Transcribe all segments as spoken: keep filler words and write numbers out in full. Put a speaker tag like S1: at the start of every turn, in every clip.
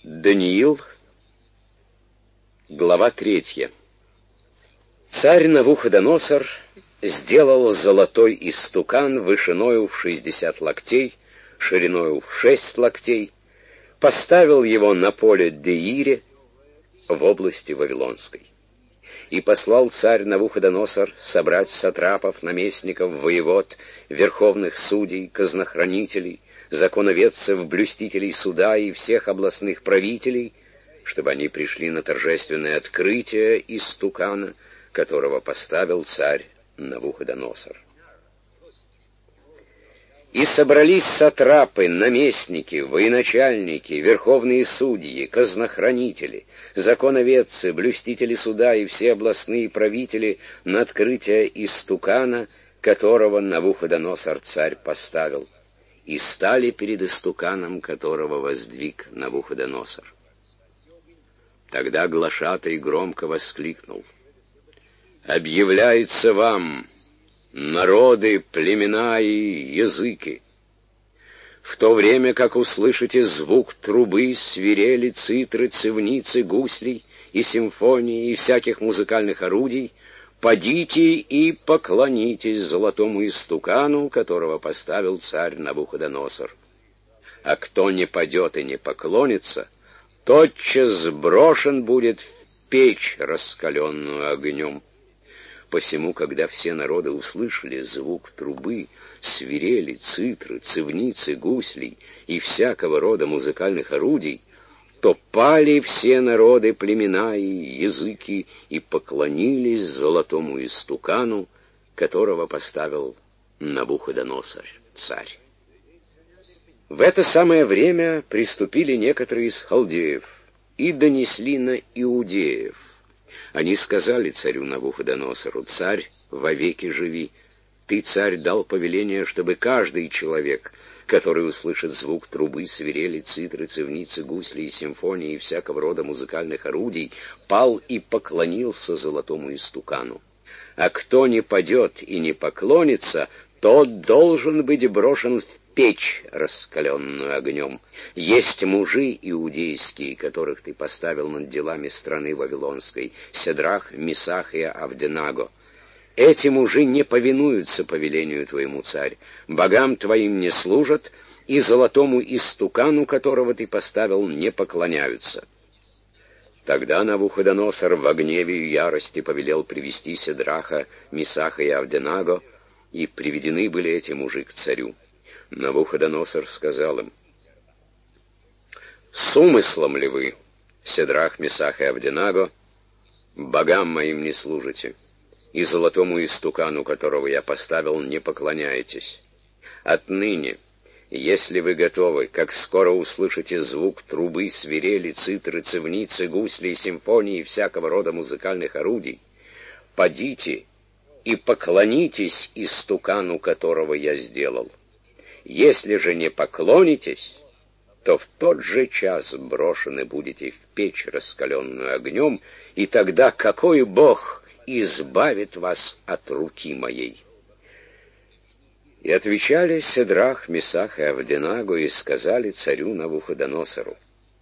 S1: Даниил, глава третья. Царь Навуходоносор сделал золотой истукан вышиною в шестьдесят локтей, шириною в шесть локтей, поставил его на поле Деире в области Вавилонской. И послал царь Навуходоносор собрать сатрапов, наместников, воевод, верховных судей, казнохранителей, законоведцев, блюстителей суда и всех областных правителей, чтобы они пришли на торжественное открытие истукана, которого поставил царь Навуходоносор. И собрались сатрапы, наместники, военачальники, верховные судьи, казнохранители, законоведцы, блюстители суда и все областные правители на открытие истукана, которого Навуходоносор царь поставил, и стали перед истуканом, которого воздвиг Навуходоносор. Тогда глашатай громко воскликнул: «Объявляется вам, народы, племена и языки, в то время как услышите звук трубы, свирели, цитры, цивницы, гуслей и симфонии и всяких музыкальных орудий, подите и поклонитесь золотому истукану, которого поставил царь Навуходоносор. А кто не падет и не поклонится, тотчас сброшен будет в печь, раскаленную огнем». Посему, когда все народы услышали звук трубы, свирели, цитры, цивницы, гуслей и всякого рода музыкальных орудий, то пали все народы, племена и языки и поклонились золотому истукану, которого поставил Навуходоносор царь. В это самое время приступили некоторые из халдеев и донесли на иудеев. Они сказали царю Навуходоносору: «Царь, вовеки живи! Ты, царь, дал повеление, чтобы каждый человек, который услышит звук трубы, свирели, цитры, цивницы, гусли и симфонии и всякого рода музыкальных орудий, пал и поклонился золотому истукану. А кто не падет и не поклонится, тот должен быть брошен в печь, раскаленную огнем. Есть мужи иудейские, которых ты поставил над делами страны Вавилонской, Седрах, Месах и Авденаго. Эти мужи не повинуются повелению твоему, царь, богам твоим не служат, и золотому истукану, которого ты поставил, не поклоняются». Тогда Навуходоносор в гневе и ярости повелел привести Седраха, Месаха и Авденаго, и приведены были эти мужи к царю. Навуходоносор сказал им: «С умыслом ли вы, Седрах, Месах и Авденаго, богам моим не служите, и золотому истукану, которого я поставил, не поклоняетесь? Отныне, если вы готовы, как скоро услышите звук трубы, свирели, цитры, цивницы, гусли, симфонии и всякого рода музыкальных орудий, подите и поклонитесь истукану, которого я сделал. Если же не поклонитесь, то в тот же час брошены будете в печь, раскаленную огнем, и тогда какой Бог избавит вас от руки моей?» И отвечали Седрах, Месах и Авденаго и сказали царю Навуходоносору: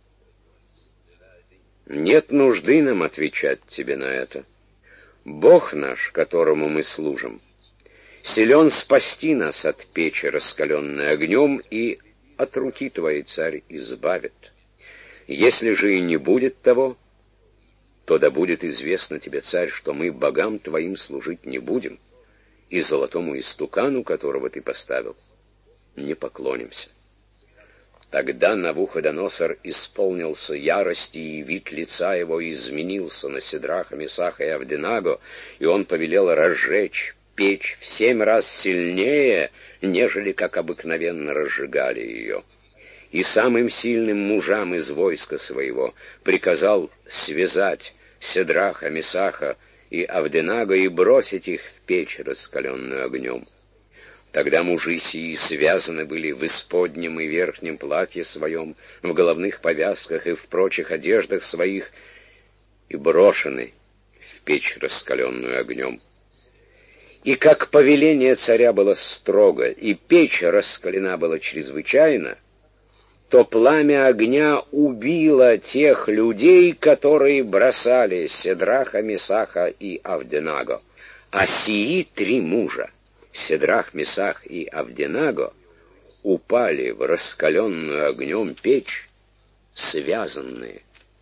S1: «Нет нужды нам отвечать тебе на это. Бог наш, которому мы служим, силен спасти нас от печи, раскаленной огнем, и от руки твоей, царь, избавит. Если же и не будет того, то да будет известно тебе, царь, что мы богам твоим служить не будем, и золотому истукану, которого ты поставил, не поклонимся». Тогда Навуходоносор исполнился ярости, и вид лица его изменился на Седраха, Месаха и Авденаго, и он повелел разжечь печь в семь раз сильнее, нежели как обыкновенно разжигали ее. И самым сильным мужам из войска своего приказал связать Седраха, Месаха и Авденаго и бросить их в печь, раскаленную огнем. Тогда мужи сии связаны были в исподнем и верхнем платье своем, в головных повязках и в прочих одеждах своих, и брошены в печь, раскаленную огнем. И как повеление царя было строго, и печь раскалена была чрезвычайно, что пламя огня убило тех людей, которые бросали Седраха, Месаха и Авденаго. А сии три мужа, Седрах, Месах и Авденаго, упали в раскаленную огнем печь, связанные,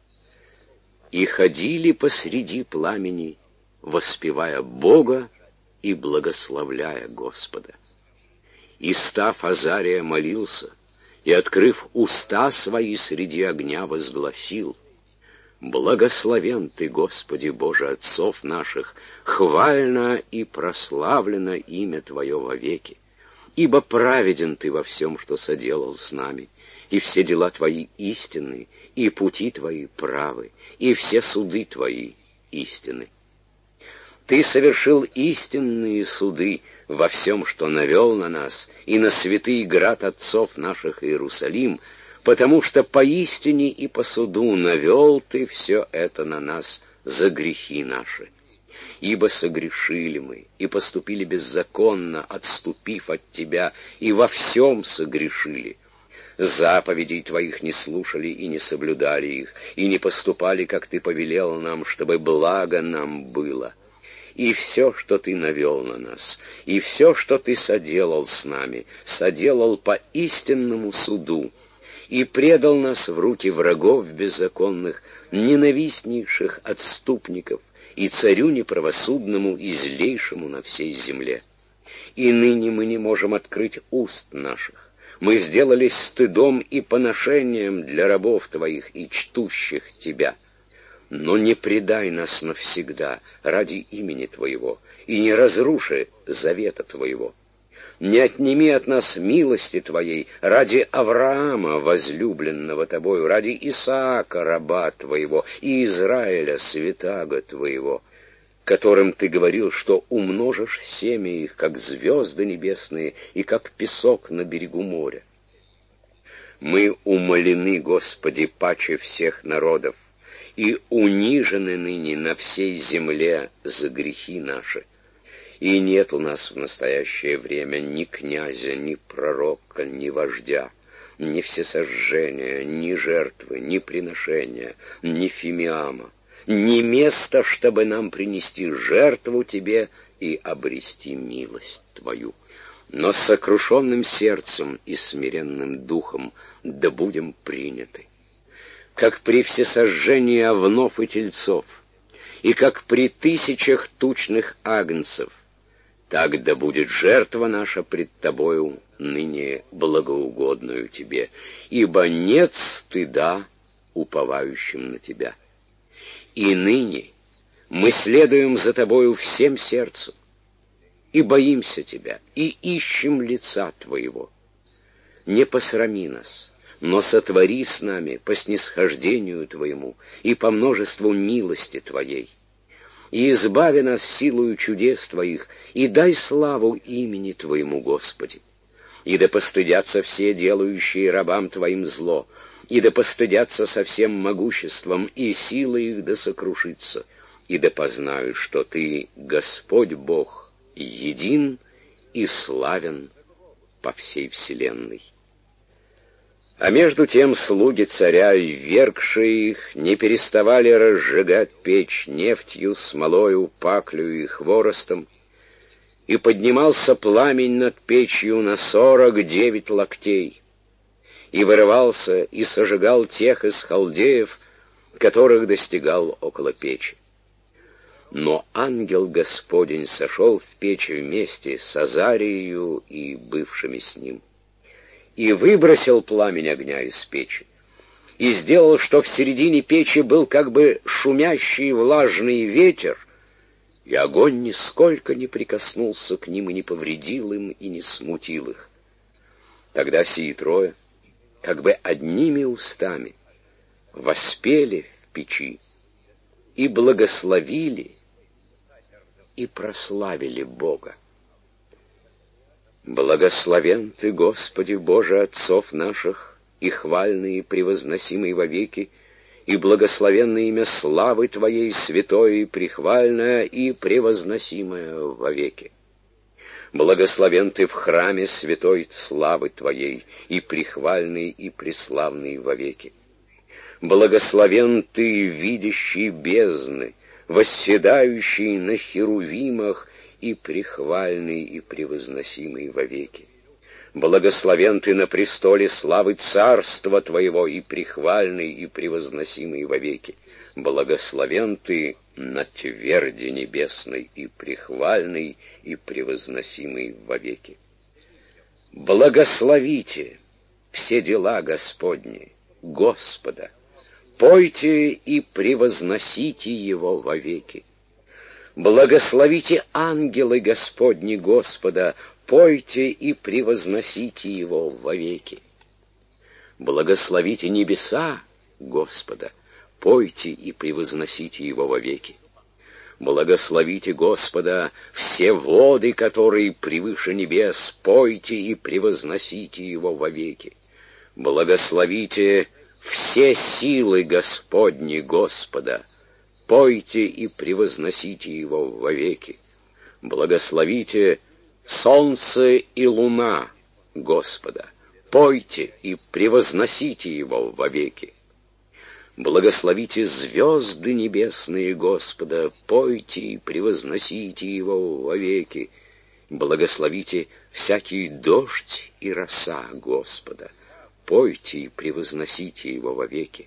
S1: и ходили посреди пламени, воспевая Бога и благословляя Господа. И став Азария молился, и, открыв уста свои среди огня, возгласил: «Благословен Ты, Господи Боже отцов наших, хвально и прославлено имя Твое вовеки, ибо праведен Ты во всем, что соделал с нами, и все дела Твои истинны, и пути Твои правы, и все суды Твои истинны. Ты совершил истинные суды во всем, что навел на нас, и на святый град отцов наших Иерусалим, потому что поистине и по суду навел Ты все это на нас за грехи наши. Ибо согрешили мы и поступили беззаконно, отступив от Тебя, и во всем согрешили. Заповедей Твоих не слушали и не соблюдали их, и не поступали, как Ты повелел нам, чтобы благо нам было. И все, что Ты навел на нас, и все, что Ты соделал с нами, соделал по истинному суду, и предал нас в руки врагов беззаконных, ненавистнейших отступников, и царю неправосудному и злейшему на всей земле. И ныне мы не можем открыть уст наших. Мы сделались стыдом и поношением для рабов Твоих и чтущих Тебя. Но не предай нас навсегда ради имени Твоего, и не разруши завета Твоего. Не отними от нас милости Твоей ради Авраама, возлюбленного Тобою, ради Исаака, раба Твоего, и Израиля, святаго Твоего, которым Ты говорил, что умножишь семя их, как звезды небесные и как песок на берегу моря. Мы умолены, Господи, паче всех народов, и унижены ныне на всей земле за грехи наши. И нет у нас в настоящее время ни князя, ни пророка, ни вождя, ни всесожжения, ни жертвы, ни приношения, ни фимиама, ни места, чтобы нам принести жертву Тебе и обрести милость Твою. Но с сокрушенным сердцем и смиренным духом да будем приняты. Как при всесожжении овнов и тельцов, и как при тысячах тучных агнцев, так да будет жертва наша пред Тобою ныне благоугодную Тебе, ибо нет стыда уповающим на Тебя. И ныне мы следуем за Тобою всем сердцем, и боимся Тебя, и ищем лица Твоего. Не посрами нас, но сотвори с нами по снисхождению Твоему и по множеству милости Твоей. И избави нас силою чудес Твоих, и дай славу имени Твоему, Господи. И да постыдятся все, делающие рабам Твоим зло, и да постыдятся со всем могуществом, и сила их да сокрушится, и да познают, что Ты, Господь Бог, един и славен по всей вселенной. А между тем слуги царя, ввергшие их, не переставали разжигать печь нефтью, смолою, паклю и хворостом, и поднимался пламень над печью на сорок девять локтей, и вырывался и сожигал тех из халдеев, которых достигал около печи. Но ангел Господень сошел в печь вместе с Азарией и бывшими с ним, и выбросил пламень огня из печи, и сделал, что в середине печи был как бы шумящий влажный ветер, и огонь нисколько не прикоснулся к ним и не повредил им и не смутил их. Тогда сии трое, как бы одними устами, воспели в печи и благословили и прославили Бога. Благословен Ты, Господи Боже отцов наших, и хвальный и превозносимый вовеки, и благословенное имя славы Твоей, святое и прихвальное и превозносимое вовеки. Благословен ты в храме святой славы твоей, и прихвальный, и преславный вовеки. Благословен ты, видящий бездны, восседающий на херувимах, и прихвальный, и превозносимый вовеки. Благословен ты на престоле славы царства твоего, и прихвальный, и превозносимый вовеки. Благословен ты на тверди небесной, и прихвальный, и превозносимый вовеки. Благословите все дела Господни, Господа, пойте и превозносите Его вовеки. Благословите ангелы Господни Господа, пойте и превозносите Его вовеки. Благословите небеса Господа, пойте и превозносите Его вовеки. Благословите Господа все воды, которые превыше небес, пойте и превозносите Его вовеки. Благословите все силы Господни Господа, пойте и превозносите Его вовеки. Благословите солнце и луна Господа, пойте и превозносите Его вовеки. Благословите звезды небесные Господа, пойте и превозносите Его вовеки. Благословите всякий дождь и роса Господа, пойте и превозносите Его вовеки.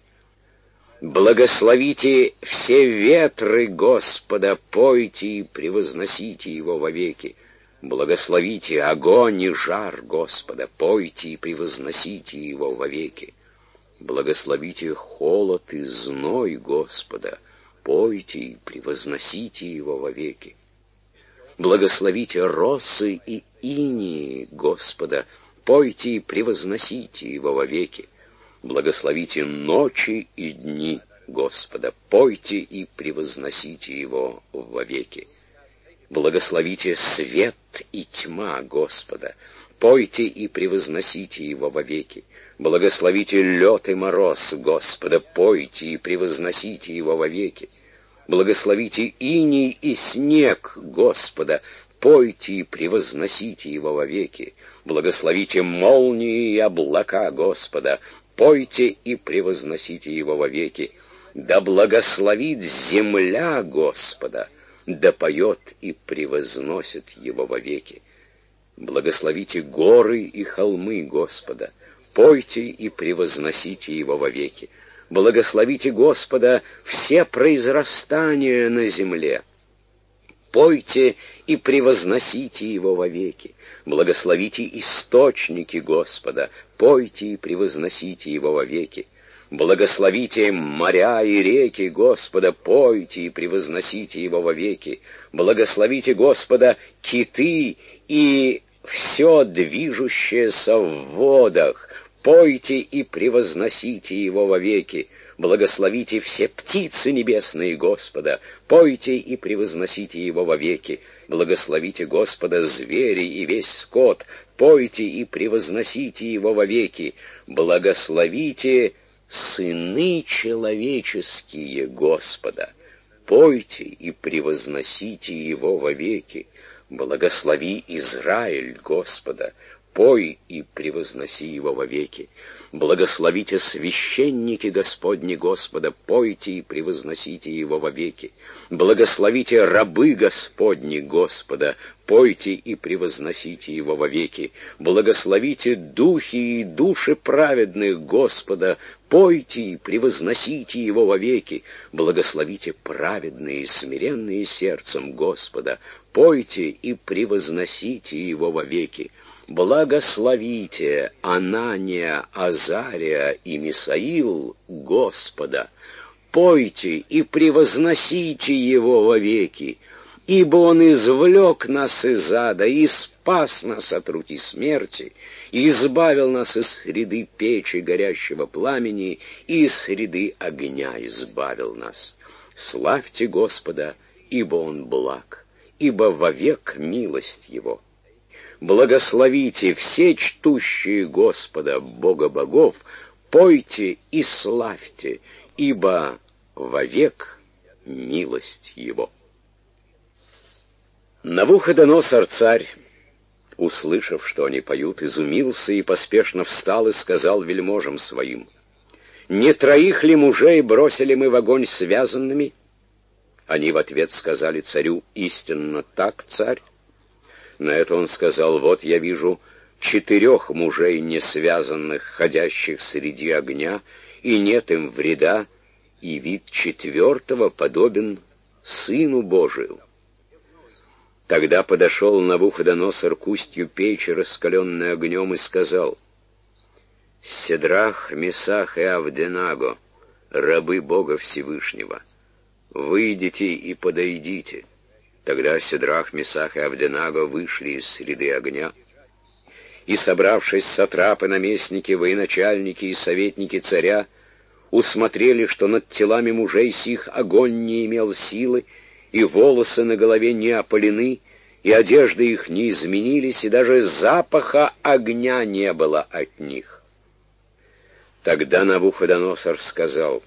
S1: Благословите все ветры Господа, пойте и превозносите Его вовеки. Благословите огонь и жар Господа, пойте и превозносите Его вовеки. Благословите холод и зной Господа, пойте и превозносите Его вовеки. Благословите росы и инии Господа, пойте и превозносите Его вовеки. Благословите ночи и дни Господа, пойте и превозносите Его вовеки. Благословите свет и тьма Господа, пойте и превозносите Его вовеки. Благословите лед и мороз Господа, пойте и превозносите Его вовеки. Благословите иней и снег Господа, пойте и превозносите Его вовеки. Благословите молнии и облака Господа, пойте и превозносите Его вовеки. Да благословит земля Господа, да поет и превозносит Его вовеки. Благословите горы и холмы Господа, пойте и превозносите Его вовеки. Благословите Господа все произрастания на земле, пойте и превозносите Его вовеки. Благословите источники Господа, пойте и превозносите Его вовеки. Благословите моря и реки Господа, пойте и превозносите Его вовеки. Благословите Господа киты и все движущееся в водах, пойте и превозносите Его вовеки. Благословите все птицы небесные Господа, пойте и превозносите Его вовеки. Благословите Господа звери и весь скот, пойте и превозносите Его вовеки. Благословите сыны человеческие Господа, пойте и превозносите Его вовеки. Благослови Израиль Господа, пой и превозноси Его вовеки. Благословите священники Господни Господа, пойте и превозносите Его вовеки. Благословите рабы Господни Господа, пойте и превозносите Его вовеки. Благословите духи и души праведных Господа, пойте и превозносите Его вовеки. Благословите праведные и смиренные сердцем Господа, пойте и превозносите Его вовеки. Благословите Анания, Азария и Мисаил Господа, пойте и превозносите Его вовеки, ибо Он извлек нас из ада и спас нас от руки смерти, и избавил нас из среды печи горящего пламени, и из среды огня избавил нас. Славьте Господа, ибо Он благ, ибо вовек милость Его. Благословите все чтущие Господа, Бога богов, пойте и славьте, ибо вовек милость Его. Навуходоносор царь услышав, что они поют, изумился и поспешно встал и сказал вельможам своим: «Не троих ли мужей бросили мы в огонь связанными?» Они в ответ сказали царю: «Истинно так, царь». На это он сказал: «Вот я вижу четырех мужей несвязанных, ходящих среди огня, и нет им вреда, и вид четвертого подобен Сыну Божию». Тогда подошел Навуходоносор к устью печи, раскаленной огнем, и сказал: «Седрах, Месах и Авденаго, рабы Бога Всевышнего, выйдите и подойдите». Тогда Седрах, Месах и Авденаго вышли из среды огня, и, собравшись сатрапы, наместники, военачальники и советники царя, усмотрели, что над телами мужей сих огонь не имел силы, и волосы на голове не опалены, и одежды их не изменились, и даже запаха огня не было от них. Тогда Навуходоносор сказал: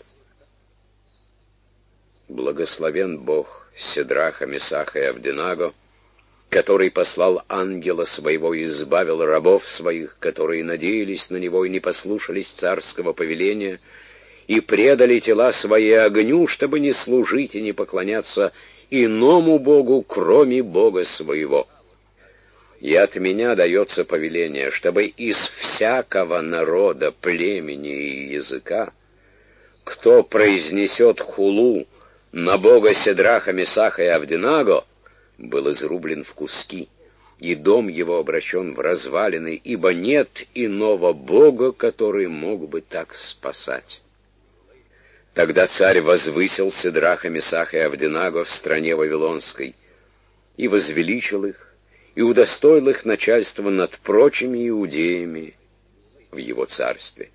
S1: «Благословен Бог Седраха, Месаха и Авденаго, который послал ангела своего и избавил рабов своих, которые надеялись на него и не послушались царского повеления, и предали тела свои огню, чтобы не служить и не поклоняться иному Богу, кроме Бога своего. И от меня дается повеление, чтобы из всякого народа, племени и языка, кто произнесет хулу на Бога Седраха, Месаха и Авденаго, был изрублен в куски, и дом его обращен в развалины, ибо нет иного Бога, который мог бы так спасать». Тогда царь возвысил Седраха, Месаха и Авденаго в стране Вавилонской, и возвеличил их, и удостоил их начальства над прочими иудеями в его царстве.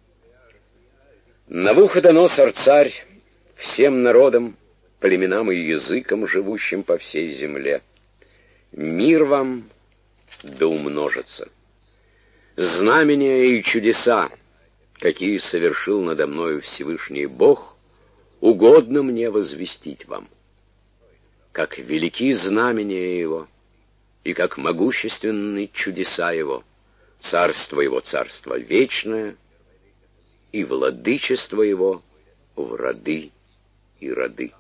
S1: Навуходоносор царь всем народам, племенам и языкам, живущим по всей земле: мир вам да умножится. Знамения и чудеса, какие совершил надо мною Всевышний Бог, угодно мне возвестить вам. Как велики знамения Его, и как могущественны чудеса Его, царство Его царство вечное, и владычество Его в роды и роды.